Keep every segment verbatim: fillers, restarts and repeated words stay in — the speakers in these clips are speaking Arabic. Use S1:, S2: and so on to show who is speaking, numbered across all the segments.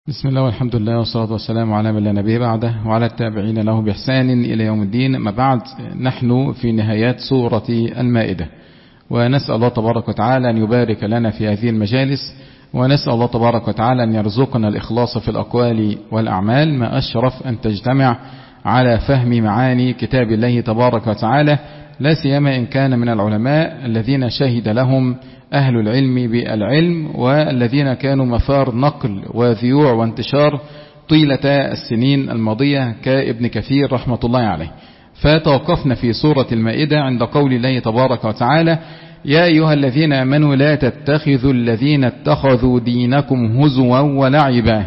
S1: بسم الله والحمد لله والصلاة والسلام على من لا نبي بعده وعلى التابعين له بإحسان إلى يوم الدين. ما بعد، نحن في نهايات سورة المائدة، ونسأل الله تبارك وتعالى أن يبارك لنا في هذه المجالس، ونسأل الله تبارك وتعالى أن يرزقنا الإخلاص في الأقوال والأعمال. ما أشرف أن تجتمع على فهم معاني كتاب الله تبارك وتعالى، لا سيما إن كان من العلماء الذين شهد لهم أهل العلم بالعلم، والذين كانوا مثار نقل وذيوع وانتشار طيلة السنين الماضية كابن كثير رحمة الله عليه. فتوقفنا في سورة المائدة عند قول الله تبارك وتعالى: يا أيها الذين آمنوا لا تتخذوا الذين اتخذوا دينكم هزوا ولعبا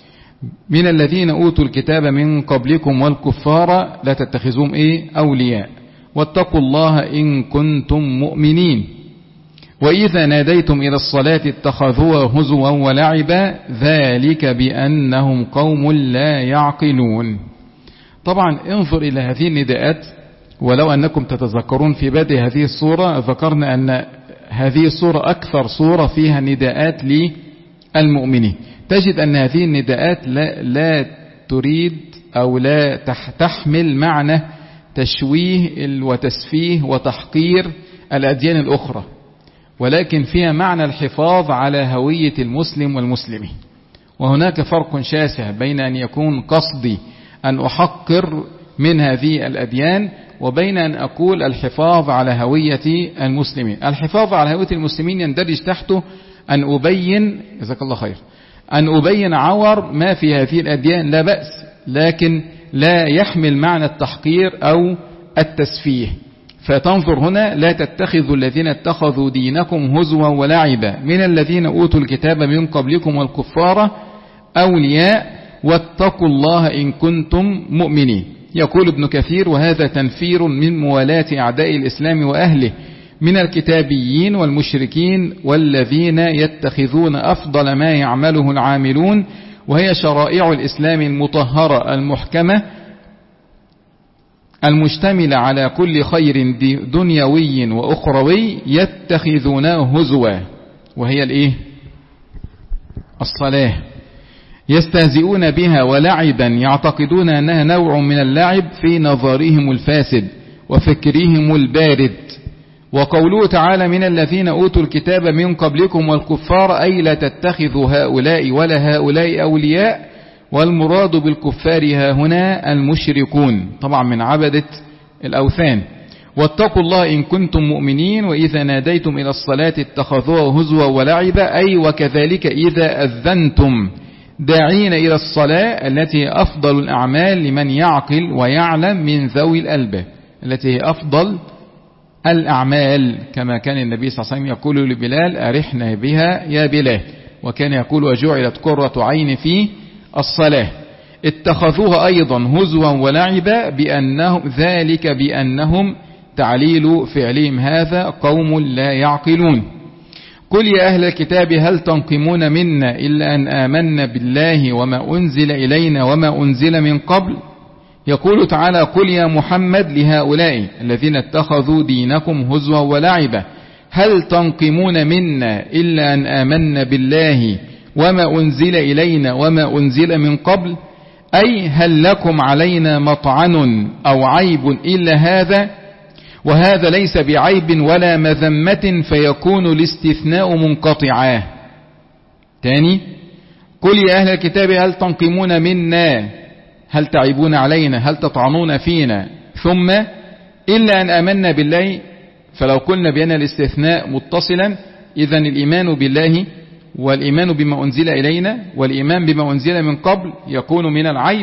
S1: من الذين أوتوا الكتاب من قبلكم والكفار لا تتخذوهم إيه أولياء واتقوا الله إن كنتم مؤمنين وإذا ناديتم إلى الصلاة اتخذوها هزوا ولعبا ذلك بأنهم قوم لا يعقلون. طبعا انظر إلى هذه النداءات، ولو أنكم تتذكرون في بدء هذه السورة ذكرنا أن هذه السورة أكثر سورة فيها نداءات للمؤمنين. تجد أن هذه النداءات لا, لا تريد أو لا تحمل معنى تشويه وتسفيه وتحقير الأديان الأخرى، ولكن فيها معنى الحفاظ على هوية المسلم والمسلمين. وهناك فرق شاسع بين أن يكون قصدي أن أحقر من هذه الأديان وبين أن أقول الحفاظ على هوية المسلمين. الحفاظ على هوية المسلمين يندرج تحته أن أبين جزاك الله خير أن أبين عور ما في هذه الأديان، لا بأس، لكن لا يحمل معنى التحقير أو التسفيه. فتنظر هنا: لا تتخذوا الذين اتخذوا دينكم هزوا ولعبا من الذين أوتوا الكتاب من قبلكم والكفار أولياء واتقوا الله إن كنتم مؤمنين. يقول ابن كثير: وهذا تنفير من موالاة أعداء الإسلام وأهله من الكتابيين والمشركين والذين يتخذون أفضل ما يعمله العاملون، وهي شرائع الإسلام المطهرة المحكمة المشتملة على كل خير دنيوي وأخروي يتخذونه هزوا، وهي الإيه؟ الصلاة، يستهزئون بها، ولعبا يعتقدون أنها نوع من اللعب في نظرهم الفاسد وفكرهم البارد. وقوله تعالى: من الذين أوتوا الكتاب من قبلكم والكفار أي لا تتخذوا هؤلاء ولا هؤلاء أولياء، والمراد بالكفار ها هنا المشركون، طبعا من عبدة الأوثان. واتقوا الله إن كنتم مؤمنين وإذا ناديتم إلى الصلاة اتخذوها هزوا ولعبا، أي وكذلك إذا أذنتم داعين إلى الصلاة التي أفضل الأعمال لمن يعقل ويعلم من ذوي الألباب، التي هي أفضل الأعمال، كما كان النبي صلى الله عليه وسلم يقول لبلال: أرحنا بها يا بلال، وكان يقول: وجعلت قرة عين في الصلاة. اتخذوها أيضا هزوا ولعبا بأنهم ذلك بأنهم تعليل فعلهم هذا قوم لا يعقلون. قل يا أهل الكتاب هل تنقمون منا إلا أن آمنا بالله وما أنزل إلينا وما أنزل من قبل. يقول تعالى: قل يا محمد لهؤلاء الذين اتخذوا دينكم هزوا ولعبا هل تنقمون منا إلا أن آمنا بالله وما أنزل إلينا وما أنزل من قبل، أي هل لكم علينا مطعن أو عيب إلا هذا، وهذا ليس بعيب ولا مذمة فيكون الاستثناء منقطعا. تاني: قل يا أهل الكتاب هل تنقمون منا، هل تعيبون علينا، هل تطعنون فينا، ثم إلا أن آمنا بالله. فلو قلنا بأن الاستثناء متصلا، إذن الإيمان بالله والإيمان بما أنزل إلينا والإيمان بما أنزل من قبل يكون من العيب.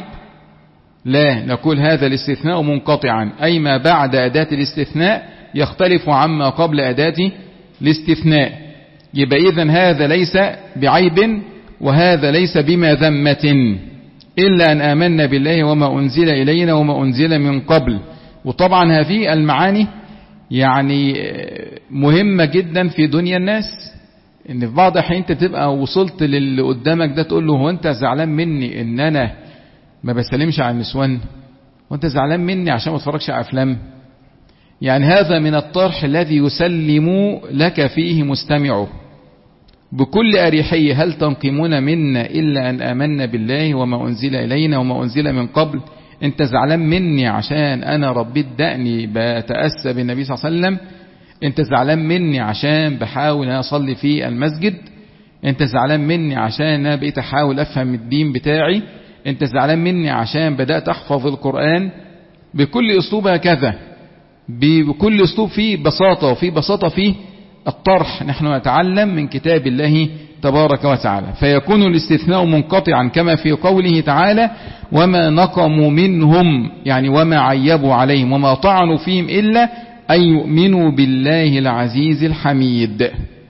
S1: لا، نقول هذا الاستثناء منقطعا، أي ما بعد أداة الاستثناء يختلف عما قبل أداة الاستثناء. يبقى إذن هذا ليس بعيب وهذا ليس بمذمة، إلا أن آمنا بالله وما أنزل إلينا وما أنزل من قبل. وطبعا هذه المعاني يعني مهمة جدا في دنيا الناس، ان في بعض الحين انت تبقى وصلت للي قدامك ده تقول له: هو انت زعلان مني ان انا ما بسلمش على النسوان؟ وانت زعلان مني عشان ما اتفرجش على افلام؟ يعني هذا من الطرح الذي يسلم لك فيه مستمعه، بكل أريحية: هل تنقمون منا إلا أن آمنا بالله وما أنزل إلينا وما أنزل من قبل؟ أنت زعلان مني عشان أنا ربيت دقني بتأسى بالنبي صلى الله عليه وسلم؟ أنت زعلان مني عشان بحاول أن أصلي في المسجد؟ أنت زعلان مني عشان أنا بقيت أحاول أفهم الدين بتاعي؟ أنت زعلان مني عشان بدأت أحفظ القرآن؟ بكل أسلوب هكذا، بكل أسلوب فيه بساطة، وفيه بساطة فيه الطرح. نحن نتعلم من كتاب الله تبارك وتعالى، فيكون الاستثناء منقطعا كما في قوله تعالى: وما نقموا منهم، يعني وما عيبوا عليهم وما طعنوا فيهم إلا أن يؤمنوا بالله العزيز الحميد.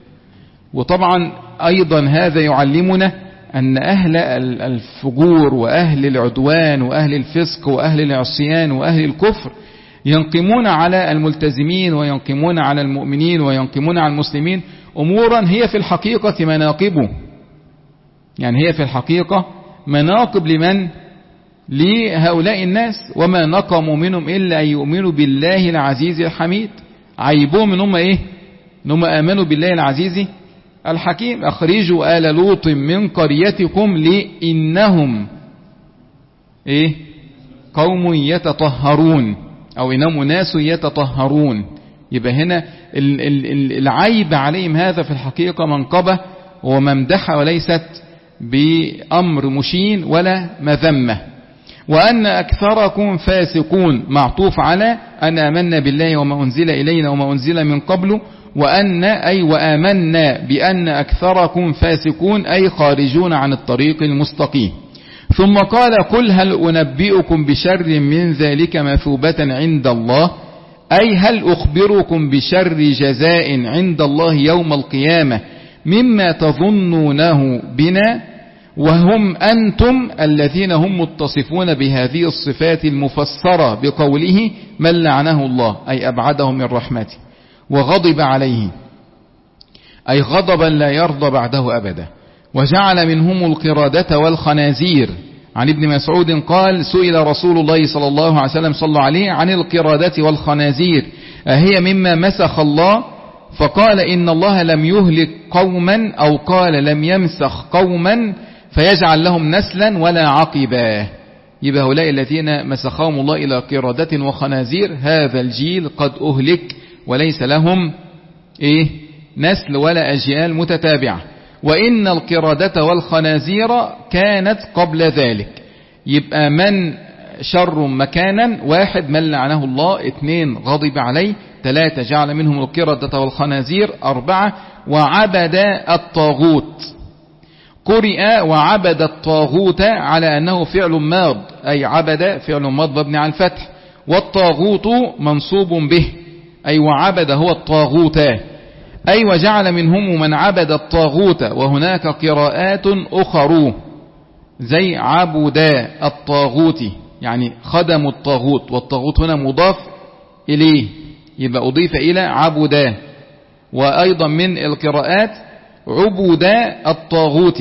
S1: وطبعا أيضا هذا يعلمنا أن أهل الفجور وأهل العدوان وأهل الفسق وأهل العصيان وأهل الكفر ينقمون على الملتزمين وينقمون على المؤمنين وينقمون على المسلمين أمورا هي في الحقيقة مناقبه، يعني هي في الحقيقة مناقب لمن؟ لهؤلاء الناس. وما نقموا منهم إلا أن يؤمنوا بالله العزيز الحميد. عيبهم من هم إيه؟ إنهم آمنوا بالله العزيز الحكيم. أخرجوا آل لوط من قريتكم لإنهم إيه؟ قوم يتطهرون، أو إنهم ناس يتطهرون. يبقى هنا العيب عليهم هذا في الحقيقة منقبة وممدحة، وليست بأمر مشين ولا مذمة. وأن أكثركم فاسقون معطوف على أن آمنا بالله وما أنزل إلينا وما أنزل من قبل، وأن أي وآمنا بأن أكثركم فاسقون أي خارجون عن الطريق المستقيم. ثم قال: قل هل أنبئكم بشر من ذلك مثوبة عند الله، أي هل أخبركم بشر جزاء عند الله يوم القيامة مما تظنونه بنا، وهم أنتم الذين هم متصفون بهذه الصفات المفسرة بقوله: من لعنه الله، أي أبعده من رحمته، وغضب عليه، أي غضبا لا يرضى بعده أبدا، وجعل منهم القردة والخنازير. عن ابن مسعود قال: سئل رسول الله صلى الله عليه وسلم صلى عليه عن القردة والخنازير أهي مما مسخ الله؟ فقال: إن الله لم يهلك قوما، أو قال لم يمسخ قوما فيجعل لهم نسلا ولا عقبا. يبقى هؤلاء الذين مسخهم الله إلى قردة وخنازير هذا الجيل قد أهلك وليس لهم إيه؟ نسل ولا أجيال متتابعة. وإن القردة والخنازير كانت قبل ذلك. يبقى من شر مكانا: واحد من لعنه الله، اثنين غضب عليه، ثلاثة جعل منهم القردة والخنازير، أربعة وعبد الطاغوت. قرئ وعبد الطاغوت على أنه فعل ماض، أي عبد فعل ماض مبني على الفتح، والطاغوت منصوب به، أي وعبد هو الطاغوت، أي وجعل منهم من عبد الطاغوت. وهناك قراءات أخرى زي عبدا الطاغوت، يعني خدموا الطاغوت، والطاغوت هنا مضاف إليه، يبقى أضيف إلى عبدا. وأيضا من القراءات عبدا الطاغوت،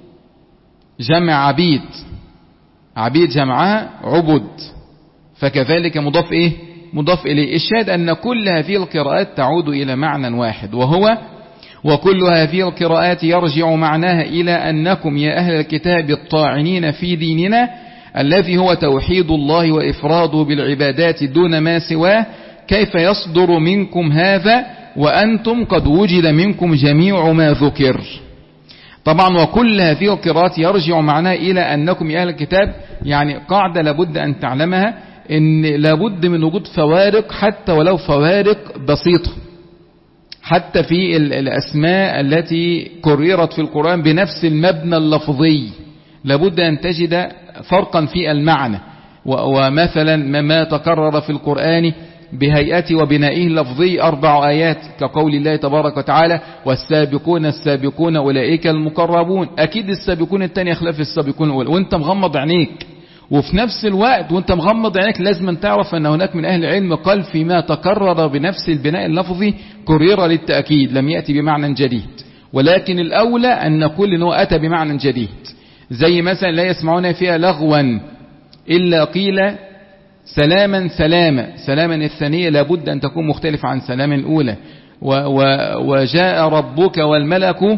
S1: جمع عبيد، عبيد جمعها عبد، فكذلك مضاف إيه؟ مضاف إليه. الشاهد أن كل هذه القراءات تعود إلى معنى واحد، وهو وكل هذه القراءات يرجع معناها إلى أنكم يا أهل الكتاب الطاعنين في ديننا الذي هو توحيد الله وإفراده بالعبادات دون ما سواه، كيف يصدر منكم هذا وأنتم قد وجد منكم جميع ما ذكر. طبعا وكل هذه القراءات يرجع معناها إلى أنكم يا أهل الكتاب، يعني قاعدة لابد أن تعلمها، إن لابد من وجود فوارق حتى ولو فوارق بسيطة، حتى في الأسماء التي كررت في القرآن بنفس المبنى اللفظي لابد أن تجد فرقا في المعنى. ومثلا ما تكرر في القرآن بهيئته وبنائه اللفظي أربع آيات كقول الله تبارك وتعالى: والسابقون السابقون أولئك المقربون. أكيد السابقون الثانية خلاف السابقون الأول، وانت مغمض عينيك، وفي نفس الوقت وانت مغمض عينيك لازم تعرف أن هناك من أهل العلم قال فيما تكرر بنفس البناء اللفظي كرر للتأكيد لم يأتي بمعنى جديد، ولكن الأولى أن نقول أنه أتى بمعنى جديد. زي مثلا لا يسمعون فيها لغوا إلا قيل سلاما سلاما. سلاما الثانية لابد أن تكون مختلفة عن سلام الأولى. وجاء ربك والملك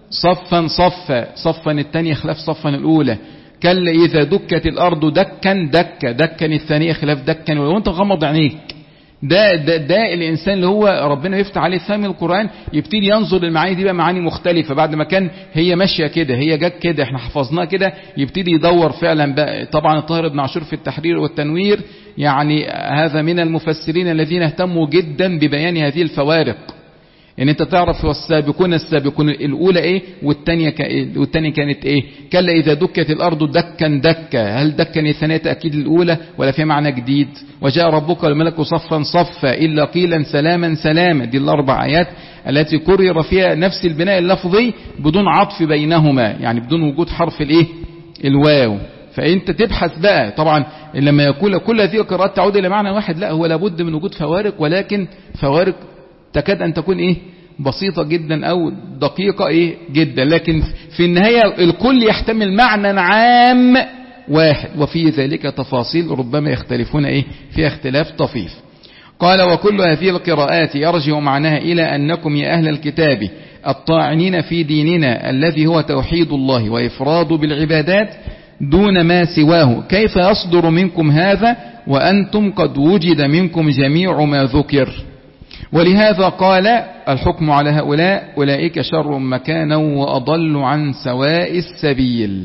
S1: صفا صفا، صفا الثانية خلاف صفا الأولى. كلا إذا دكت الأرض دكا دكا، دكا الثانية خلاف دكا. وانت غمض عينيك، ده, ده, ده الإنسان اللي هو ربنا يفتح عليه فهم القرآن يبتدي ينظر للمعاني دي بقى معاني مختلفة. بعد ما كان هي ماشية كده، هي جت كده، احنا حفظناها كده، يبتدي يدور فعلا بقى. طبعا الطاهر بن عاشور في التحرير والتنوير يعني هذا من المفسرين الذين اهتموا جدا ببيان هذه الفوارق، ان انت تعرف والسابقون السابقون الاولى ايه والثانيه كايه والثانيه كانت ايه. كلا اذا دكت الارض دكا دكا، هل دكا الثانيه تاكيد الاولى ولا في معنى جديد؟ وجاء ربك والملك صفا صفا الا قيلا سلاما سلاما. دي الاربع ايات التي كرر فيها نفس البناء اللفظي بدون عطف بينهما، يعني بدون وجود حرف الايه الواو. فانت تبحث بقى. طبعا لما يقول كل هذه القراءات تعود الى معنى واحد، لا، هو لابد من وجود فوارق، ولكن فوارق تكاد أن تكون إيه بسيطة جدا أو دقيقة إيه جدا، لكن في النهاية الكل يحتمل معنى عام واحد، وفي ذلك تفاصيل ربما يختلفون إيه في اختلاف طفيف. قال وكل هذه القراءات يرجع معناها إلى أنكم يا أهل الكتاب الطاعنين في ديننا الذي هو توحيد الله وإفراد بالعبادات دون ما سواه، كيف يصدر منكم هذا وأنتم قد وجد منكم جميع ما ذكر؟ ولهذا قال الحكم على هؤلاء أولئك شر مكانا وأضل عن سواء السبيل.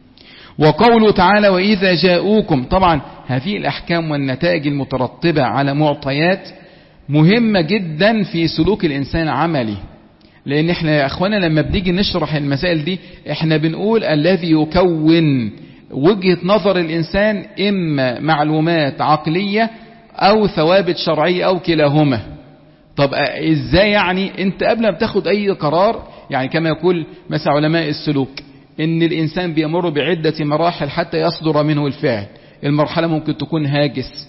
S1: وقوله تعالى وإذا جاءوكم، طبعا هذه الأحكام والنتائج المترتبة على معطيات مهمة جدا في سلوك الإنسان عملي، لأن احنا يا أخوانا لما بنيجي نشرح المسائل دي احنا بنقول الذي يكون وجهة نظر الإنسان إما معلومات عقلية أو ثوابت شرعية أو كلاهما. طب ازاي يعني انت قبل ما بتاخد اي قرار، يعني كما يقول مثلا علماء السلوك ان الانسان بيمر بعدة مراحل حتى يصدر منه الفعل. المرحلة ممكن تكون هاجس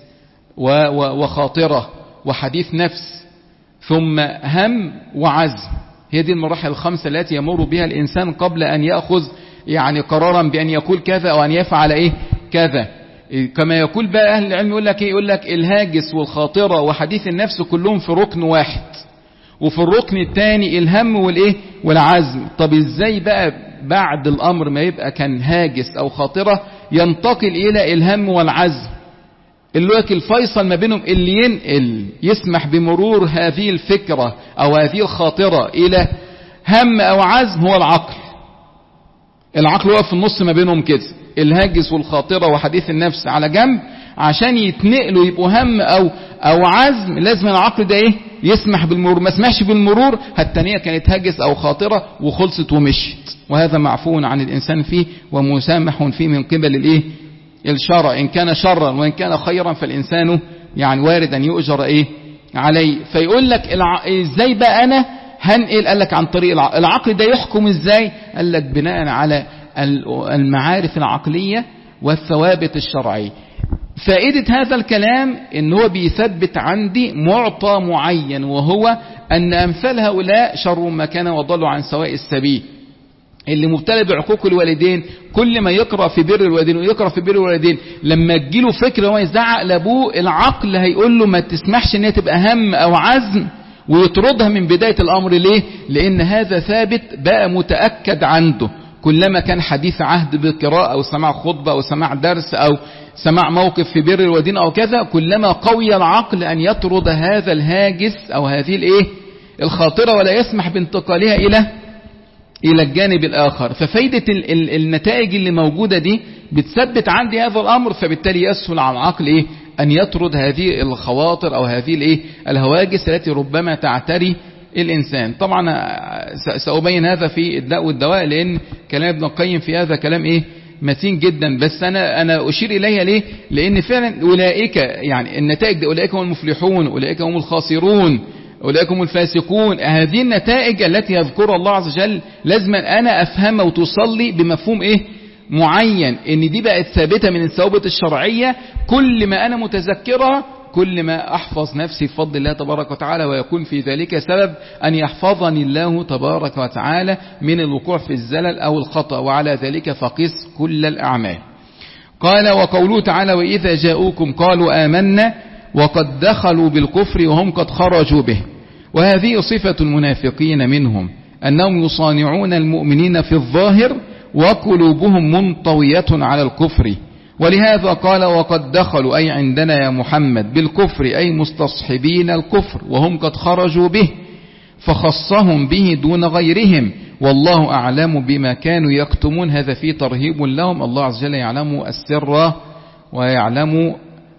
S1: وخاطرة وحديث نفس ثم هم وعزم. هي دي المراحل الخمسة التي يمر بها الانسان قبل ان يأخذ يعني قرارا بان يقول كذا او ان يفعل ايه كذا. كما يقول بقى أهل العلم يقول لك إيه؟ يقول لك الهاجس والخاطرة وحديث النفس كلهم في ركن واحد، وفي الركن الثاني الهم والإيه والعزم. طب إزاي بقى بعد الأمر ما يبقى كان هاجس أو خاطرة ينتقل إلى الهم والعزم؟ اللي لك الفيصل ما بينهم اللي ينقل يسمح بمرور هذه الفكرة أو هذه الخاطرة إلى هم أو عزم هو العقل. العقل هو في النص ما بينهم كده، الهاجس والخاطرة وحديث النفس على جنب، عشان يتنقلوا يبقوا هم أو أو عزم لازم العقل ده إيه يسمح بالمرور. ما سمحش بالمرور التانية كانت هاجس أو خاطرة وخلصت ومشت، وهذا معفو عن الإنسان فيه ومسامح فيه من قبل الإيه الشرع. إن كان شرا وإن كان خيرا فالإنسان يعني وارد أن يؤجر إيه عليه. فيقول لك الع... إزاي بقى أنا هنقل؟ قال لك عن طريق الع... العقل ده يحكم إزاي؟ قال لك بناء على المعارف العقلية والثوابت الشرعية. فائدة هذا الكلام ان هو بيثبت عندي معطى معين، وهو ان امثال هؤلاء شر مكانا وضلوا عن سواء السبيل. اللي مبتلى بعقوق الوالدين كل ما يقرأ في بر الوالدين ويقرأ في بر الوالدين لما تجيله فكرة هو يزعق لابوه العقل هيقول له ما تسمحش ان هي تبقى هم او عزم ويطردها من بداية الامر. ليه؟ لان هذا ثابت بقى متأكد عنده. كلما كان حديث عهد بالقراءة أو سماع خطبة أو سماع درس أو سماع موقف في بر الوالدين أو كذا، كلما قوي العقل أن يطرد هذا الهاجس أو هذه الإيه الخاطرة ولا يسمح بانتقالها إلى إلى الجانب الآخر. ففايدة ال ال النتائج اللي موجودة دي بتثبت عندي هذا الأمر، فبالتالي يسهل على العقل إيه أن يطرد هذه الخواطر أو هذه الإيه الهواجس التي ربما تعتري الإنسان. طبعا سأبين هذا في الداء والدواء، لأن كلام ابن القيم في هذا كلام إيه متين جدا، بس أنا أنا أشير إليها ليه؟ لأن فعلا أولئك يعني النتائج دي أولئك هم المفلحون، أولئك هم الخاسرون، أولئك هم الفاسقون. هذه النتائج التي يذكرها الله عز وجل لازم أنا أفهمها وتصلي بمفهوم إيه معين، إن دي بقت ثابتة من الثوابت الشرعية. كل ما أنا متذكرها كل ما أحفظ نفسي بفضل الله تبارك وتعالى، ويكون في ذلك سبب أن يحفظني الله تبارك وتعالى من الوقوع في الزلل أو الخطأ، وعلى ذلك فقس كل الأعمال. قال وقوله تعالى وإذا جاءوكم قالوا آمنا وقد دخلوا بالكفر وهم قد خرجوا به. وهذه صفة المنافقين منهم أنهم يصانعون المؤمنين في الظاهر وقلوبهم منطوية على الكفر، ولهذا قال وقد دخلوا أي عندنا يا محمد بالكفر أي مستصحبين الكفر وهم قد خرجوا به، فخصهم به دون غيرهم، والله أعلم بما كانوا يكتمون. هذا فيه ترهيب لهم، الله عز وجل يعلم السر ويعلم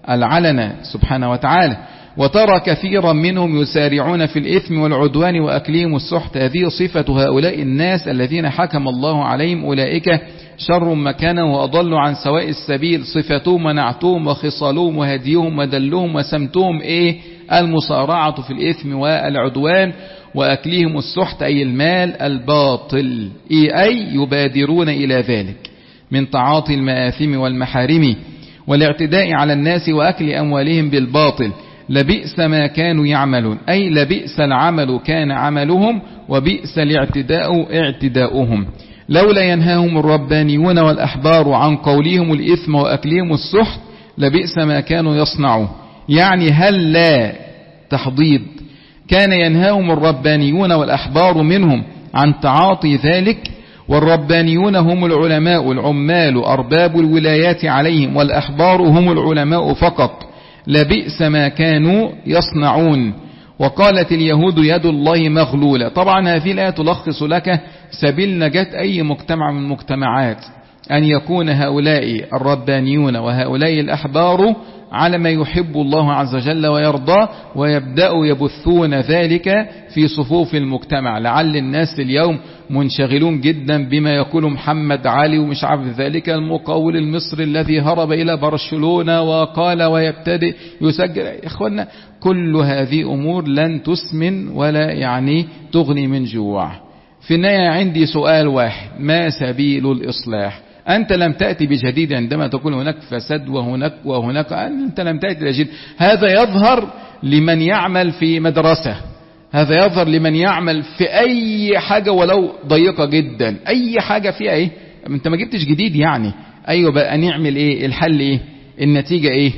S1: العلن سبحانه وتعالى. وترى كثيرا منهم يسارعون في الإثم والعدوان وأكلهم السحت، هذه صفة هؤلاء الناس الذين حكم الله عليهم، أولئك شر مكانا وأضلوا عن سواء السبيل، صفتهم ونعتهم وخصالهم وهديهم ودلهم وسمتهم إيه؟ المصارعة في الإثم والعدوان وأكلهم السحت أي المال الباطل، إيه؟ أي يبادرون إلى ذلك من تعاطي المآثم والمحارم والاعتداء على الناس وأكل أموالهم بالباطل، لبئس ما كانوا يعملون، أي لبئس العمل كان عملهم وبئس الاعتداء اعتداؤهم. لولا ينهاهم الربانيون والأحبار عن قولهم الإثم وأكلهم السحت لبئس ما كانوا يصنعون، يعني هل لا تحضيض كان ينهاهم الربانيون والأحبار منهم عن تعاطي ذلك، والربانيون هم العلماء العمال أرباب الولايات عليهم، والأحبار هم العلماء فقط، لبئس ما كانوا يصنعون. وقالت اليهود يد الله مغلولة. طبعا هذه الآية تلخص لك سبيل نجاة أي مجتمع من المجتمعات، أن يكون هؤلاء الربانيون وهؤلاء الأحبار على ما يحب الله عز وجل ويرضى، ويبدأوا يبثون ذلك في صفوف المجتمع. لعل الناس اليوم منشغلون جدا بما يقول محمد علي ومش عارف ذلك المقاول المصري الذي هرب إلى برشلونة وقال ويبتدئ يسجل. يا إخوانا كل هذه أمور لن تسمن ولا يعني تغني من جوع. في النهاية عندي سؤال واحد، ما سبيل الإصلاح؟ أنت لم تأتي بجديد عندما تقول هناك فساد وهناك وهناك، أنت لم تأتي بجديد. هذا يظهر لمن يعمل في مدرسة، هذا يظهر لمن يعمل في أي حاجة ولو ضيقة جدا، أي حاجة فيها إيه، أنت ما جبتش جديد يعني. أيوة بقى نعمل إيه؟ الحل إيه؟ النتيجة إيه؟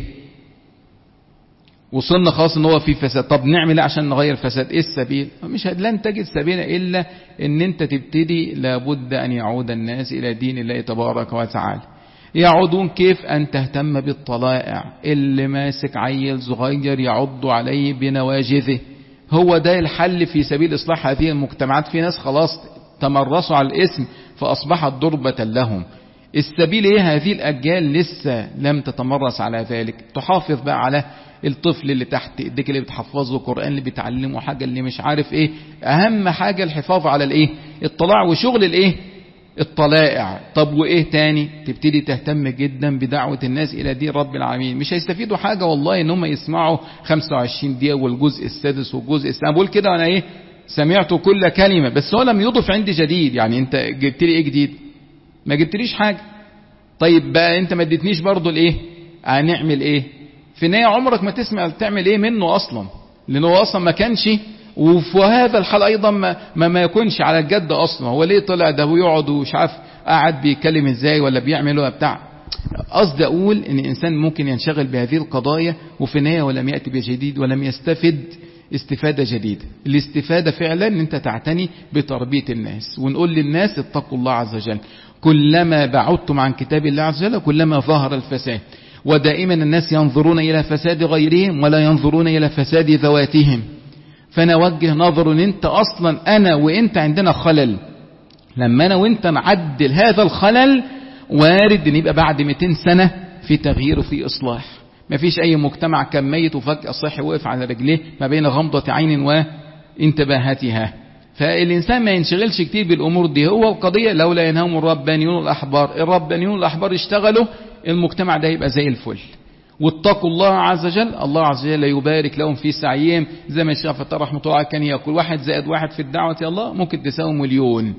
S1: وصلنا خلاص ان هو في فساد، طب نعمل ايه عشان نغير فساد؟ ايه السبيل؟ مش لن تجد سبيل الا ان انت تبتدي. لابد ان يعود الناس الى دين الله تبارك وتعالى. يعودون كيف؟ ان تهتم بالطلائع، اللي ماسك عيل صغير يعض عليه بنواجذه، هو ده الحل في سبيل اصلاح هذه المجتمعات. في ناس خلاص تمرسوا على الاسم فاصبحت ضربة لهم. السبيل ايه؟ هذه الاجيال لسه لم تتمرس على ذلك. تحافظ بقى على الطفل اللي تحت ايديك اللي بتحفظه القرآن، اللي بتعلمه حاجة، اللي مش عارف ايه. اهم حاجة الحفاظ على الايه؟ الطلاع وشغل الايه؟ الطلائع. طب وايه تاني؟ تبتدي تهتم جدا بدعوة الناس الى دين رب العالمين. مش هيستفيدوا حاجة والله ان هم يسمعوا خمسة وعشرين دقيقة والجزء السادس والجزء السادس. بقول كده وانا ايه؟ سمعت كل كلمة، بس هو لم يضف عندي جديد. يعني انت جبت لي ايه جديد؟ ما جبتليش حاجة. طيب بقى انت ما اديتنيش برضو الايه؟ هنعمل ايه؟ في النهاية عمرك ما تسمع تعمل ايه منه اصلا، لانه اصلا ما كانش. وفي هذا الحال ايضا ما, ما, ما يكونش على الجد اصلا. هو ليه طلع ده ويقعد ومش عارف قاعد بيتكلم ازاي ولا بيعمل ولا بتاع. قصدي اقول ان الانسان ممكن ينشغل بهذه القضايا وفي النهاية ولم يأتي بجديد ولم يستفد استفادة جديدة. الاستفادة فعلا ان انت تعتني بتربية الناس، ونقول للناس اتقوا الله عز وجل. كلما بعدتم عن كتاب الله عز وجل كلما ظهر الفساد، ودائما الناس ينظرون إلى فساد غيرهم ولا ينظرون إلى فساد ذواتهم. فنوجه نظر ان انت اصلا انا وانت عندنا خلل. لما انا وانت نعدل هذا الخلل وارد ان يبقى بعد مئتين سنة في تغيير وفي اصلاح. ما فيش اي مجتمع كان ميت وفجأة صحي وقف على رجليه ما بين غمضة عين وانتباهاتها. فالإنسان ما ينشغلش كتير بالأمور دي. هو القضية لولا ينهاهم الربانيون والأحبار، الربانيون والأحبار اشتغلوا المجتمع ده يبقى زي الفل. واتقوا الله عز وجل، الله عز وجل يبارك لهم في سعيهم. زي ما الشيخ فتح رحمه الله كان يقول واحد زائد واحد في الدعوة يا الله ممكن تساوي مليون.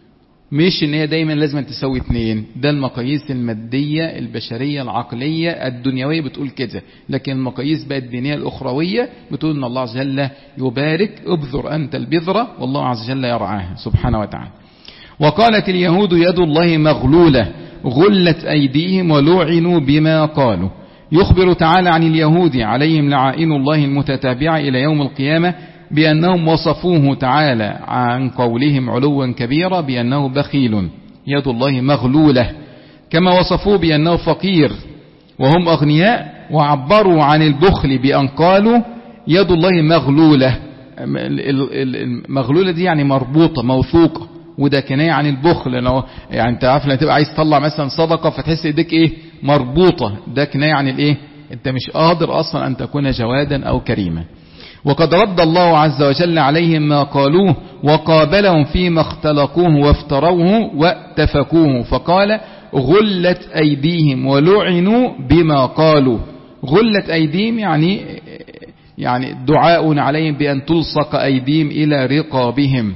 S1: مش ان هي دايما لازم تساوي اتنين، ده المقاييس المادية البشرية العقلية الدنيوية بتقول كده، لكن المقاييس بقى الدينية الأخروية بتقول ان الله عز وجل يبارك. ابذر أنت البذرة والله عز وجل يرعاها سبحانه وتعالى. وقالت اليهود يد الله مغلولة غلت أيديهم ولعنوا بما قالوا. يخبر تعالى عن اليهود عليهم لعائن الله المتتابعة إلى يوم القيامة، بأنهم وصفوه تعالى عن قولهم علوا كبيرا بأنه بخيل يد الله مغلولة، كما وصفوه بأنه فقير وهم أغنياء، وعبروا عن البخل بأن قالوا يد الله مغلولة. المغلولة دي يعني مربوطة موثوقة، وده كناية عن البخل. لو يعني انت عارف لما تبقى عايز تطلع مثلا صدقة فتحس ايديك ايه مربوطة، ده كناية عن الايه انت مش قادر اصلا ان تكون جوادا او كريما. وقد رد الله عز وجل عليهم ما قالوه وقابلهم فيما اختلقوه وافتروه واتفكوه، فقال غلت أيديهم ولعنوا بما قالوا. غلت أيديهم يعني يعني دعاء عليهم بأن تلصق أيديهم إلى رقابهم،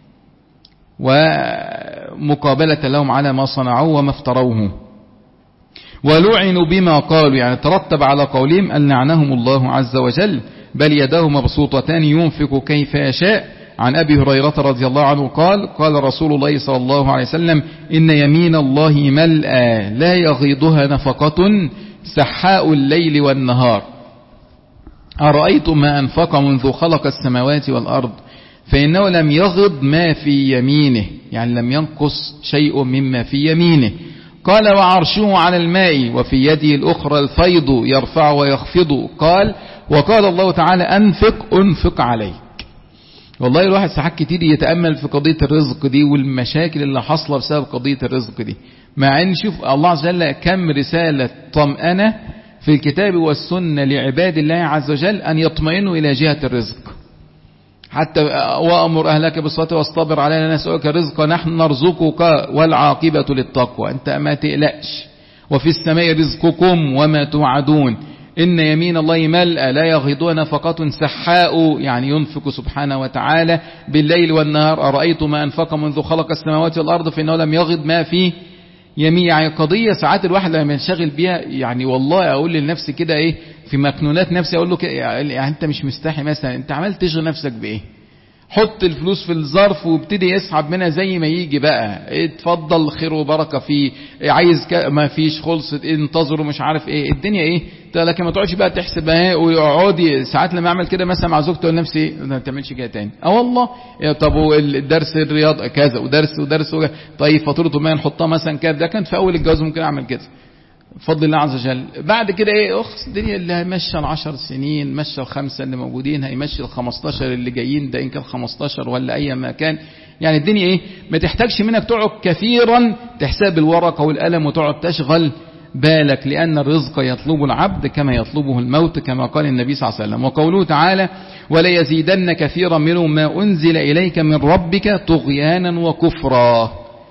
S1: ومقابلة لهم على ما صنعوا وما افتروه. ولعنوا بما قالوا يعني ترتب على قولهم أن لعنهم الله عز وجل، بل يداه مبسوطتان ينفق كيف يشاء. عن أبي هريرة رضي الله عنه قال قال رسول الله صلى الله عليه وسلم إن يمين الله ملأى لا يغيضها نفقة سحاء الليل والنهار. أرأيتم ما أنفق منذ خلق السماوات والأرض فإنه لم يغض ما في يمينه، يعني لم ينقص شيء مما في يمينه. قال وعرشه على الماء وفي يده الأخرى الفيض يرفع ويخفض. قال وقال الله تعالى أنفق أنفق عليك. والله الواحد ساعات كتير يتأمل في قضية الرزق دي والمشاكل اللي حصلة بسبب قضية الرزق دي، مع ان شوف الله عز وجل كم رسالة طمأنة في الكتاب والسنة لعباد الله عز وجل أن يطمئنوا إلى جهة الرزق. حتى وأمر أهلك بالصلاة واصطبر علينا نسألك رزقا نحن نرزقك والعاقبة للتقوى، أنت ما تقلقش، وفي السماء رزقكم وما توعدون، إن يمين الله ملأ لا يغيضها نفقة سحاء، يعني ينفق سبحانه وتعالى بالليل والنهار. أرأيت ما أنفق منذ خلق السماوات والأرض فإنه لم يغض ما في يمين. يعني قضية ساعات الواحد لما ينشغل بيها، يعني والله أقول لنفسي كده إيه في مكنونات نفسي أقول له كده يعني أنت مش مستحي مثلا، أنت عمال تشغل نفسك بإيه؟ حط الفلوس في الظرف وابتدي يسحب منها زي ما يجي بقى، اتفضل خير وبركة فيه، عايز ما فيش خلصت انتظروا مش عارف ايه الدنيا ايه. لكن ما تقعدش بقى تحسب ايه ويقعدي ساعات لما اعمل كده مثلا مع زوجتي اقول لنفسي ما تعملش كده تاني. اه والله طب والدرس الرياضه كذا ودرس ودرس وجه. طيب فاتورته ما نحطها مثلا كده، ده كان في اول الجواز ممكن اعمل كده بفضل الله عز وجل. بعد كده ايه اخس الدنيا اللي هيمشي العشر سنين مشى الخمسة اللي موجودين هيمشي الخمستاشر اللي جايين، ده ان كان خمستاشر ولا اي ما كان. يعني الدنيا ايه ما تحتاجش منك تقعد كثيرا تحساب الورقة والقلم وتقعد تشغل بالك، لأن الرزق يطلب العبد كما يطلبه الموت، كما قال النبي صلى الله عليه وسلم. وقوله تعالى ولا يزيدن كثيرا منهم ما أنزل إليك من ربك طغيانا وكفرا،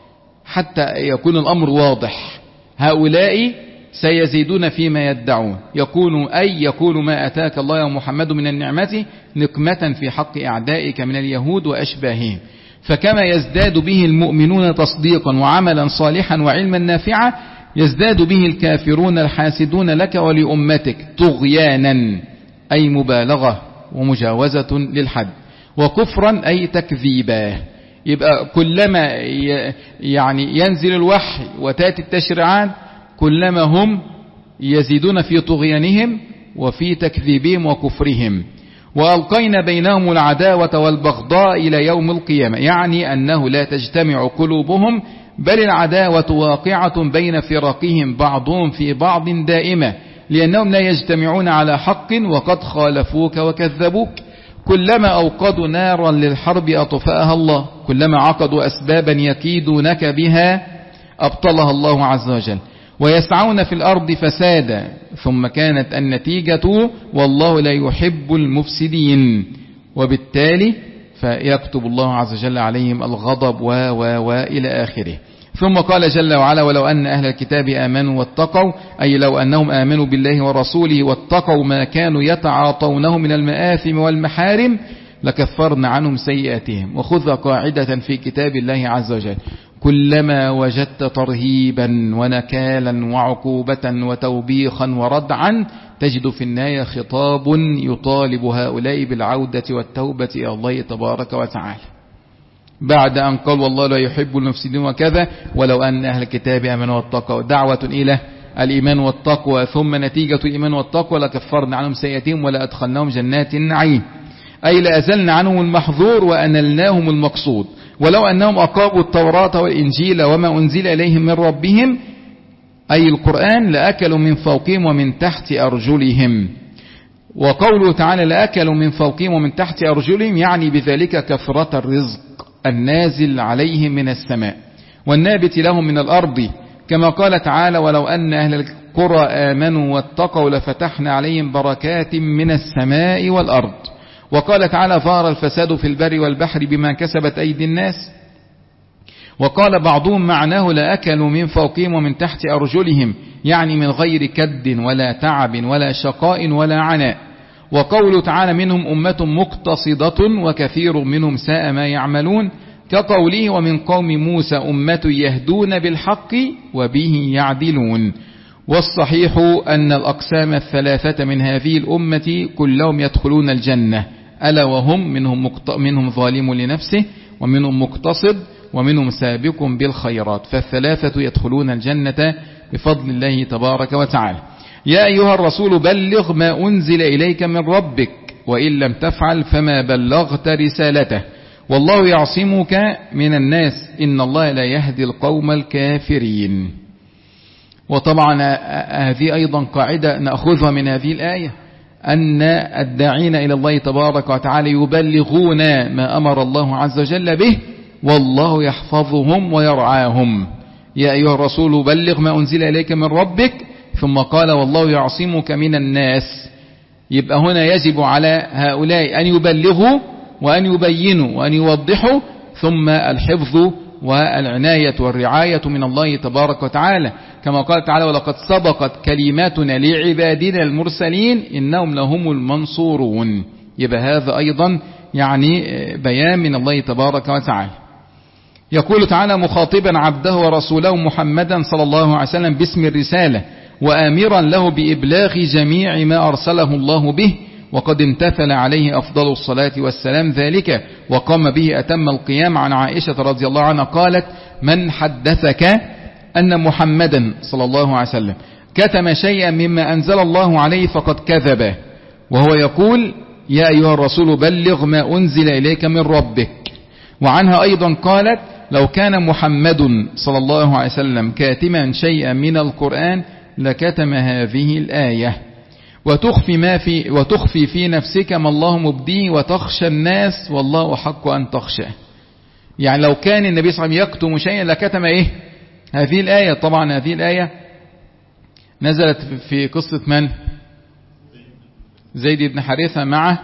S1: حتى يكون الأمر واضح. هؤلاء سيزيدون فيما يدعون، يكون أي يكون ما أتاك الله يا محمد من النعمة نقمة في حق أعدائك من اليهود وأشباههم. فكما يزداد به المؤمنون تصديقا وعملا صالحا وعلما نافعا يزداد به الكافرون الحاسدون لك ولأمتك طغيانا أي مبالغة ومجاوزة للحد، وكفرا أي تكذيبا. يبقى كلما يعني ينزل الوحي وتأتي التشريعات كلما هم يزيدون في طغيانهم وفي تكذيبهم وكفرهم. وألقينا بينهم العداوة والبغضاء إلى يوم القيامة، يعني أنه لا تجتمع قلوبهم بل العداوة واقعة بين فرقهم بعضهم في بعض دائمة، لأنهم لا يجتمعون على حق وقد خالفوك وكذبوك. كلما أوقدوا نارا للحرب أطفأها الله، كلما عقدوا أسبابا يكيدونك بها أبطلها الله عز وجل. ويسعون في الأرض فسادا، ثم كانت النتيجة والله لا يحب المفسدين، وبالتالي فيكتب الله عز وجل عليهم الغضب و و و إلى آخره. ثم قال جل وعلا ولو أن أهل الكتاب آمنوا واتقوا، أي لو أنهم آمنوا بالله ورسوله واتقوا ما كانوا يتعاطونه من المآثم والمحارم لكفرنا عنهم سيئاتهم. وخذ قاعدة في كتاب الله عز وجل كلما وجدت ترهيبا ونكالا وعقوبة وتوبيخا وردعا تجد في النهاية خطاب يطالب هؤلاء بالعودة والتوبة إلى الله تبارك وتعالى، بعد أن قال والله لا يحب المفسدين وكذا. ولو أن أهل الكتاب آمنوا واتقوا، دعوة إلى الإيمان والتقوى، ثم نتيجة الإيمان والتقوى لكفرنا عنهم سيئاتهم ولا أدخلناهم جنات النعيم. أي لأزلنا عنهم المحظور وأنلناهم المقصود. ولو أنهم أقاموا التوراة والإنجيل وما أنزل إليهم من ربهم أي القرآن لأكلوا من فوقهم ومن تحت أرجلهم. وقوله تعالى لأكلوا من فوقهم ومن تحت أرجلهم يعني بذلك كثرة الرزق النازل عليهم من السماء والنابت لهم من الأرض، كما قال تعالى ولو أن أهل القرى آمنوا واتقوا لفتحنا عليهم بركات من السماء والأرض. وقال تعالى ظهر الفساد في البر والبحر بما كسبت أيدي الناس. وقال بعضهم معناه لأكلوا من فوقهم ومن تحت أرجلهم يعني من غير كد ولا تعب ولا شقاء ولا عناء. وقوله تعالى منهم أمة مقتصدة وكثير منهم ساء ما يعملون، كقوله ومن قوم موسى أمة يهدون بالحق وبه يعدلون. والصحيح أن الأقسام الثلاثة من هذه الأمة كلهم يدخلون الجنة، ألا وهم منهم, منهم ظالم لنفسه ومنهم مقتصد ومنهم سابق بالخيرات، فالثلاثة يدخلون الجنة بفضل الله تبارك وتعالى. يا أيها الرسول بلغ ما أنزل إليك من ربك وإن لم تفعل فما بلغت رسالته والله يعصمك من الناس إن الله لا يهدي القوم الكافرين. وطبعا هذه أيضا قاعدة نأخذها من هذه الآية أن الداعين إلى الله تبارك وتعالى يبلغون ما أمر الله عز وجل به والله يحفظهم ويرعاهم. يا أيها الرسول بلغ ما أنزل إليك من ربك ثم قال والله يعصمك من الناس. يبقى هنا يجب على هؤلاء أن يبلغوا وأن يبينوا وأن يوضحوا، ثم الحفظ والعناية والرعاية من الله تبارك وتعالى، كما قال تعالى ولقد سبقت كلماتنا لعبادنا المرسلين إنهم لهم المنصورون. يبقى هذا أيضا يعني بيان من الله تبارك وتعالى. يقول تعالى مخاطبا عبده ورسوله محمدا صلى الله عليه وسلم باسم الرسالة وآمرا له بإبلاغ جميع ما أرسله الله به، وقد امتثل عليه أفضل الصلاة والسلام ذلك وقام به أتم القيام. عن عائشة رضي الله عنها قالت من حدثك أن محمدا صلى الله عليه وسلم كتم شيئا مما أنزل الله عليه فقد كذب، وهو يقول يا أيها الرسول بلغ ما أنزل إليك من ربك. وعنها أيضا قالت لو كان محمد صلى الله عليه وسلم كاتما شيئا من القرآن لكتم هذه الآية. وتخفي ما في وتخفي في نفسك ما الله مبديه وتخشى الناس والله أحق أن تخشاه. يعني لو كان النبي صلى الله عليه وسلم يكتم شيئا لكتم إيه هذه الآية. طبعا هذه الآية نزلت في قصة من؟ زيد بن حارثة مع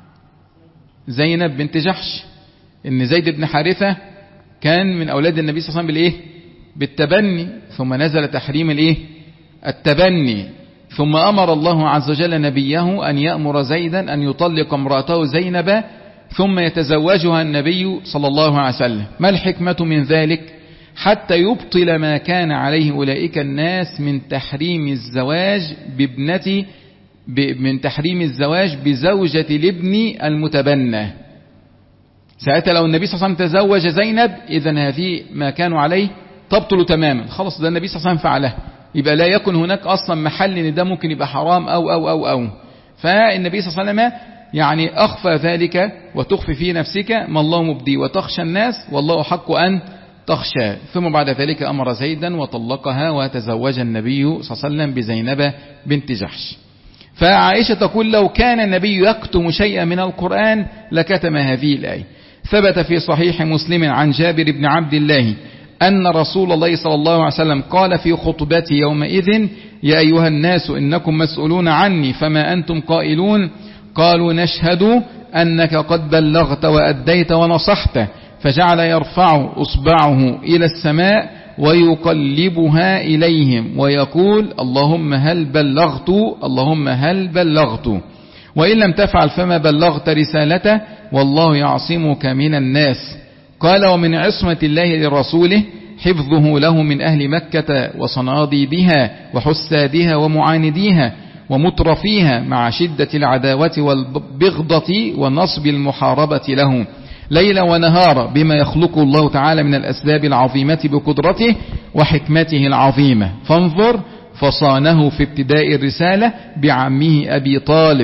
S1: زينب بنت جحش، إن زيد بن حارثة كان من أولاد النبي صلى الله عليه وسلم بالإيه؟ بالتبني، ثم نزل تحريم الإيه؟ التبني، ثم أمر الله عز وجل نبيه أن يأمر زيدا أن يطلق امرأته زينب ثم يتزوجها النبي صلى الله عليه وسلم. ما الحكمة من ذلك؟ حتى يبطل ما كان عليه أولئك الناس من تحريم الزواج بابنة من تحريم الزواج بزوجة الابن المتبنى. ساعتها لو النبي صلى الله عليه وسلم تزوج زينب إذن هذه ما كانوا عليه تبطل تماما، خلاص ده النبي صلى الله عليه وسلم فعله، يبقى لا يكون هناك أصلا محل ان ده ممكن يبقى حرام أو أو أو أو فالنبي صلى الله عليه وسلم يعني أخفى ذلك وتخفي في نفسك ما الله مبدي وتخشى الناس والله حق أن تخشى. ثم بعد ذلك أمر زيدا وطلقها وتزوج النبي صلى الله عليه وسلم بزينب بنت جحش. فعائشة تقول لو كان النبي يكتم شيئا من القرآن لكتم هذه الآية. ثبت في صحيح مسلم عن جابر بن عبد الله أن رسول الله صلى الله عليه وسلم قال في خطبته يومئذ يا أيها الناس إنكم مسؤولون عني فما أنتم قائلون؟ قالوا نشهد أنك قد بلغت وأديت ونصحت. فجعل يرفع أصبعه إلى السماء ويقلبها إليهم ويقول اللهم هل بلغت اللهم هل بلغت وإن لم تفعل فما بلغت رسالته والله يعصمك من الناس. قال ومن عصمة الله لرسوله حفظه له من أهل مكة وصناديدها وحسادها ومعانديها ومترفيها مع شدة العداوة والبغضة ونصب المحاربة له ليلا ونهارا بما يخلق الله تعالى من الأسباب العظيمة بقدرته وحكمته العظيمة. فانظر فصانه في ابتداء الرسالة بعمه أبي طالب